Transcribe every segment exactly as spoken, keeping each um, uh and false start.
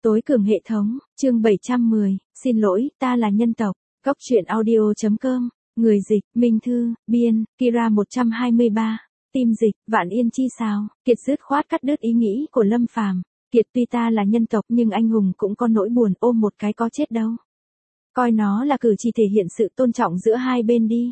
Tối cường hệ thống, chương bảy trăm mười, xin lỗi, ta là nhân tộc. Góc truyện audio.com, người dịch, Minh Thư, biên, Kira một trăm hai mươi ba, tim dịch, Vạn Yên chi sao. Kiệt dứt khoát cắt đứt ý nghĩ của Lâm Phàm. Kiệt tuy ta là nhân tộc nhưng anh hùng cũng có nỗi buồn, ôm một cái có chết đâu. Coi nó là cử chỉ thể hiện sự tôn trọng giữa hai bên đi.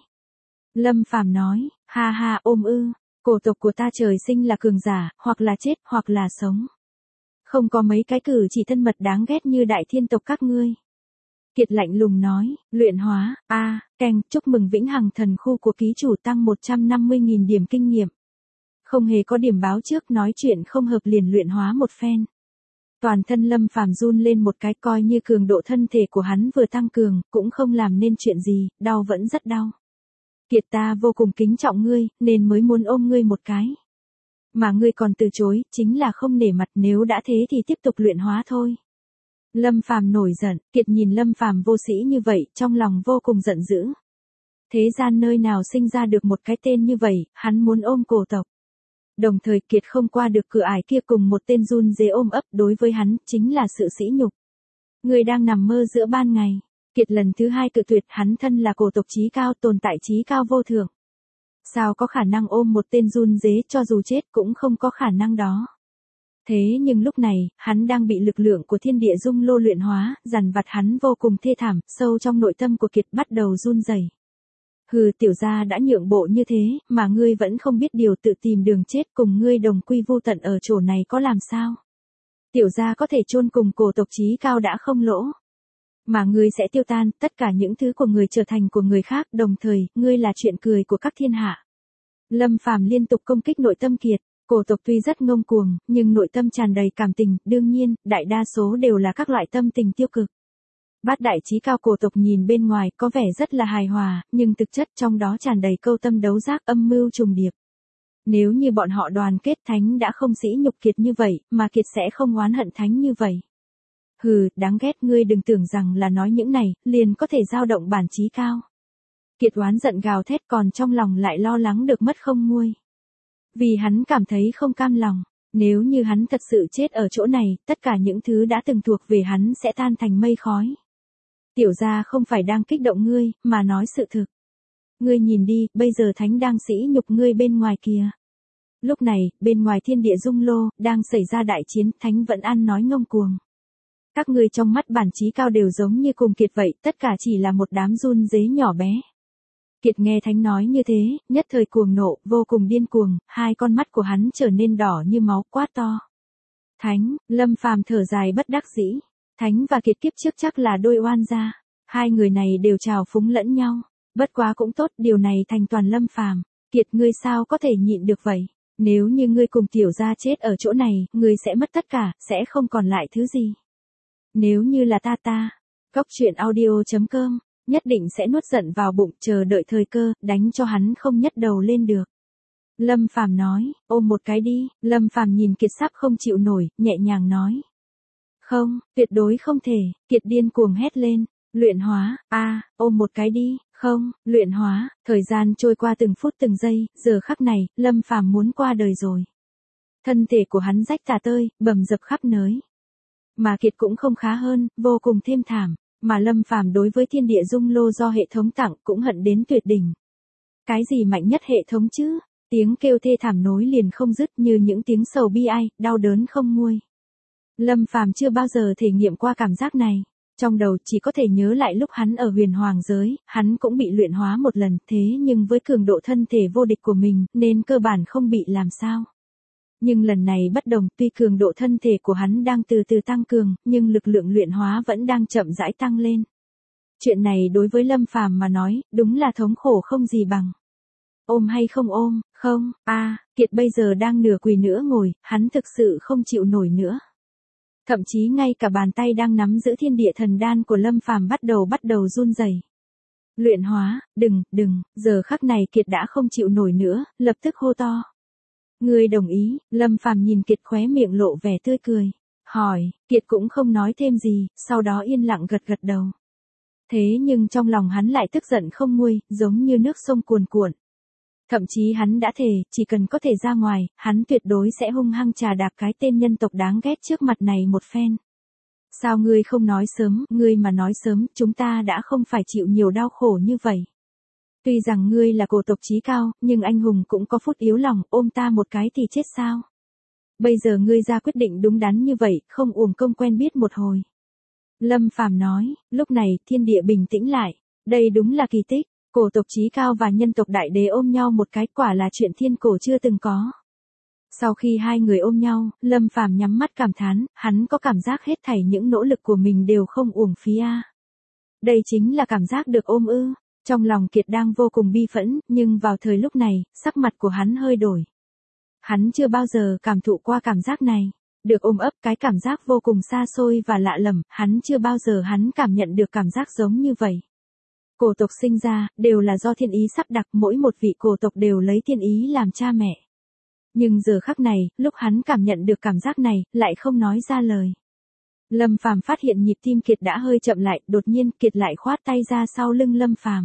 Lâm Phàm nói, ha ha ôm ư, cổ tộc của ta trời sinh là cường giả, hoặc là chết, hoặc là sống. Không có mấy cái cử chỉ thân mật đáng ghét như đại thiên tộc các ngươi. Kiệt lạnh lùng nói, luyện hóa, a, à, keng, chúc mừng vĩnh hằng thần khu của ký chủ tăng một trăm năm mươi nghìn điểm kinh nghiệm. Không hề có điểm báo trước, nói chuyện không hợp liền luyện hóa một phen. Toàn thân Lâm Phàm run lên một cái, coi như cường độ thân thể của hắn vừa tăng cường, cũng không làm nên chuyện gì, đau vẫn rất đau. Kiệt ta vô cùng kính trọng ngươi, nên mới muốn ôm ngươi một cái. Mà ngươi còn từ chối, chính là không nể mặt, nếu đã thế thì tiếp tục luyện hóa thôi. Lâm Phàm nổi giận, Kiệt nhìn Lâm Phàm vô sĩ như vậy, trong lòng vô cùng giận dữ. Thế gian nơi nào sinh ra được một cái tên như vậy, hắn muốn ôm cổ tộc. Đồng thời Kiệt không qua được cửa ải kia cùng một tên run dế ôm ấp, đối với hắn, chính là sự sỉ nhục. Ngươi đang nằm mơ giữa ban ngày. Kiệt lần thứ hai cự tuyệt, hắn thân là cổ tộc chí cao, tồn tại chí cao vô thượng. Sao có khả năng ôm một tên run dế, cho dù chết cũng không có khả năng đó. Thế nhưng lúc này, hắn đang bị lực lượng của thiên địa dung lô luyện hóa, dằn vặt hắn vô cùng thê thảm, sâu trong nội tâm của Kiệt bắt đầu run rẩy. Hừ, tiểu gia đã nhượng bộ như thế, mà ngươi vẫn không biết điều, tự tìm đường chết, cùng ngươi đồng quy vu tận ở chỗ này có làm sao? Tiểu gia có thể chôn cùng cổ tộc chí cao đã không lỗ. Mà ngươi sẽ tiêu tan, tất cả những thứ của người trở thành của người khác, đồng thời, ngươi là chuyện cười của các thiên hạ. Lâm Phàm liên tục công kích nội tâm Kiệt, cổ tộc tuy rất ngông cuồng, nhưng nội tâm tràn đầy cảm tình, đương nhiên, đại đa số đều là các loại tâm tình tiêu cực. Bát đại chí cao cổ tộc nhìn bên ngoài có vẻ rất là hài hòa, nhưng thực chất trong đó tràn đầy câu tâm đấu giác, âm mưu trùng điệp. Nếu như bọn họ đoàn kết, Thánh đã không sỉ nhục Kiệt như vậy, mà Kiệt sẽ không oán hận Thánh như vậy. Hừ, đáng ghét, ngươi đừng tưởng rằng là nói những này, liền có thể dao động bản chí cao. Kiệt oán giận gào thét, còn trong lòng lại lo lắng được mất không nguôi. Vì hắn cảm thấy không cam lòng, nếu như hắn thật sự chết ở chỗ này, tất cả những thứ đã từng thuộc về hắn sẽ tan thành mây khói. Tiểu gia không phải đang kích động ngươi, mà nói sự thực. Ngươi nhìn đi, bây giờ Thánh đang sỉ nhục ngươi bên ngoài kìa. Lúc này, bên ngoài thiên địa dung lô, đang xảy ra đại chiến, Thánh vẫn ăn nói ngông cuồng. Các ngươi trong mắt bản chí cao đều giống như cùng Kiệt vậy, tất cả chỉ là một đám run dế nhỏ bé. Kiệt nghe Thánh nói như thế, nhất thời cuồng nộ, vô cùng điên cuồng, hai con mắt của hắn trở nên đỏ như máu, quát to. Thánh, Lâm Phàm thở dài bất đắc dĩ. Thánh và Kiệt kiếp trước chắc là đôi oan gia. Hai người này đều trào phúng lẫn nhau. Bất quá cũng tốt, điều này thành toàn Lâm Phàm. Kiệt, ngươi sao có thể nhịn được vậy? Nếu như ngươi cùng tiểu gia chết ở chỗ này, ngươi sẽ mất tất cả, sẽ không còn lại thứ gì. Nếu như là ta ta, góc truyện audio.com, nhất định sẽ nuốt giận vào bụng, chờ đợi thời cơ, đánh cho hắn không nhấc đầu lên được. Lâm Phàm nói, ôm một cái đi. Lâm Phàm nhìn Kiệt sắp không chịu nổi, nhẹ nhàng nói. Không, tuyệt đối không thể. Kiệt điên cuồng hét lên, luyện hóa, a, à, ôm một cái đi. Không, luyện hóa. Thời gian trôi qua từng phút từng giây, giờ khắc này, Lâm Phàm muốn qua đời rồi. Thân thể của hắn rách tả tơi, bầm dập khắp nơi. Mà Kiệt cũng không khá hơn, vô cùng thêm thảm. Mà Lâm Phàm đối với thiên địa dung lô do hệ thống tặng cũng hận đến tuyệt đỉnh. Cái gì mạnh nhất hệ thống chứ? Tiếng kêu thê thảm nối liền không dứt, như những tiếng sầu bi ai, đau đớn không nguôi. Lâm Phàm chưa bao giờ thể nghiệm qua cảm giác này. Trong đầu chỉ có thể nhớ lại lúc hắn ở huyền hoàng giới, hắn cũng bị luyện hóa một lần, thế nhưng với cường độ thân thể vô địch của mình, nên cơ bản không bị làm sao. Nhưng lần này bất đồng, tuy cường độ thân thể của hắn đang từ từ tăng cường, nhưng lực lượng luyện hóa vẫn đang chậm rãi tăng lên. Chuyện này đối với Lâm Phàm mà nói, đúng là thống khổ không gì bằng. Ôm hay không ôm, không, a, à, Kiệt bây giờ đang nửa quỳ nửa ngồi, hắn thực sự không chịu nổi nữa. Thậm chí ngay cả bàn tay đang nắm giữ thiên địa thần đan của Lâm Phàm bắt đầu bắt đầu run rẩy. Luyện hóa, đừng, đừng, giờ khắc này Kiệt đã không chịu nổi nữa, lập tức hô to. Ngươi đồng ý? Lâm Phàm nhìn Kiệt khóe miệng lộ vẻ tươi cười. Hỏi, Kiệt cũng không nói thêm gì, sau đó yên lặng gật gật đầu. Thế nhưng trong lòng hắn lại tức giận không nguôi, giống như nước sông cuồn cuộn. Thậm chí hắn đã thề, chỉ cần có thể ra ngoài, hắn tuyệt đối sẽ hung hăng chà đạp cái tên nhân tộc đáng ghét trước mặt này một phen. Sao ngươi không nói sớm, ngươi mà nói sớm, chúng ta đã không phải chịu nhiều đau khổ như vậy. Tuy rằng ngươi là cổ tộc chí cao, nhưng anh hùng cũng có phút yếu lòng, ôm ta một cái thì chết sao? Bây giờ ngươi ra quyết định đúng đắn như vậy, không uổng công quen biết một hồi. Lâm Phàm nói, lúc này thiên địa bình tĩnh lại, đây đúng là kỳ tích, cổ tộc chí cao và nhân tộc đại đế ôm nhau một cái, quả là chuyện thiên cổ chưa từng có. Sau khi hai người ôm nhau, Lâm Phàm nhắm mắt cảm thán, hắn có cảm giác hết thảy những nỗ lực của mình đều không uổng phí a. Đây chính là cảm giác được ôm ư. Trong lòng Kiệt đang vô cùng bi phẫn, nhưng vào thời lúc này, sắc mặt của hắn hơi đổi. Hắn chưa bao giờ cảm thụ qua cảm giác này. Được ôm ấp, cái cảm giác vô cùng xa xôi và lạ lẫm, hắn chưa bao giờ hắn cảm nhận được cảm giác giống như vậy. Cổ tộc sinh ra, đều là do thiên ý sắp đặt, mỗi một vị cổ tộc đều lấy thiên ý làm cha mẹ. Nhưng giờ khắc này, lúc hắn cảm nhận được cảm giác này, lại không nói ra lời. Lâm Phàm phát hiện nhịp tim Kiệt đã hơi chậm lại, đột nhiên Kiệt lại khoát tay ra sau lưng Lâm Phàm.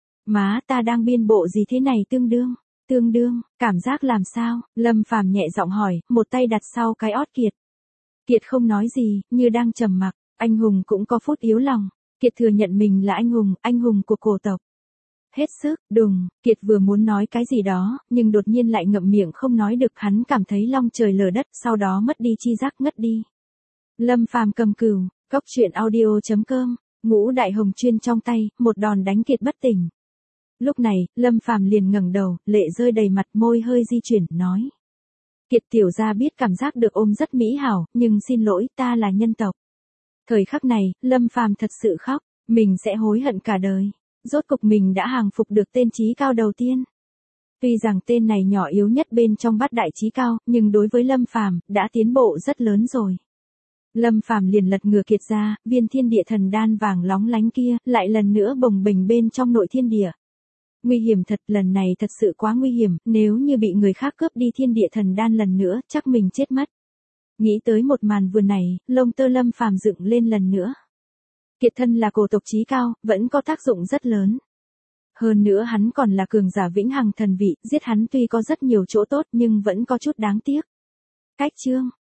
Má, ta đang biên bộ gì thế này tương đương? Tương đương, cảm giác làm sao? Lâm Phàm nhẹ giọng hỏi, một tay đặt sau cái ót Kiệt. Kiệt không nói gì, như đang trầm mặc, anh hùng cũng có phút yếu lòng. Kiệt thừa nhận mình là anh hùng, anh hùng của cổ tộc. Hết sức, đùng, Kiệt vừa muốn nói cái gì đó, nhưng đột nhiên lại ngậm miệng không nói được, hắn cảm thấy long trời lở đất, sau đó mất đi chi giác ngất đi. Lâm Phàm cầm cừu, cốc truyện audio chấm com, ngũ đại hồng chuyên trong tay, một đòn đánh Kiệt bất tỉnh. Lúc này, Lâm Phàm liền ngẩng đầu, lệ rơi đầy mặt, môi hơi di chuyển, nói. Kiệt tiểu gia biết cảm giác được ôm rất mỹ hảo, nhưng xin lỗi, ta là nhân tộc. Thời khắc này, Lâm Phàm thật sự khóc, mình sẽ hối hận cả đời. Rốt cục mình đã hàng phục được tên chí cao đầu tiên. Tuy rằng tên này nhỏ yếu nhất bên trong bát đại chí cao, nhưng đối với Lâm Phàm đã tiến bộ rất lớn rồi. Lâm Phàm liền lật ngửa Kiệt ra, viên thiên địa thần đan vàng lóng lánh kia, lại lần nữa bồng bềnh bên trong nội thiên địa. Nguy hiểm thật, lần này thật sự quá nguy hiểm, nếu như bị người khác cướp đi thiên địa thần đan lần nữa, chắc mình chết mất. Nghĩ tới một màn vừa này, lông tơ Lâm Phàm dựng lên lần nữa. Kiệt thân là cổ tộc chí cao, vẫn có tác dụng rất lớn. Hơn nữa hắn còn là cường giả vĩnh hằng thần vị, giết hắn tuy có rất nhiều chỗ tốt nhưng vẫn có chút đáng tiếc. Cách chương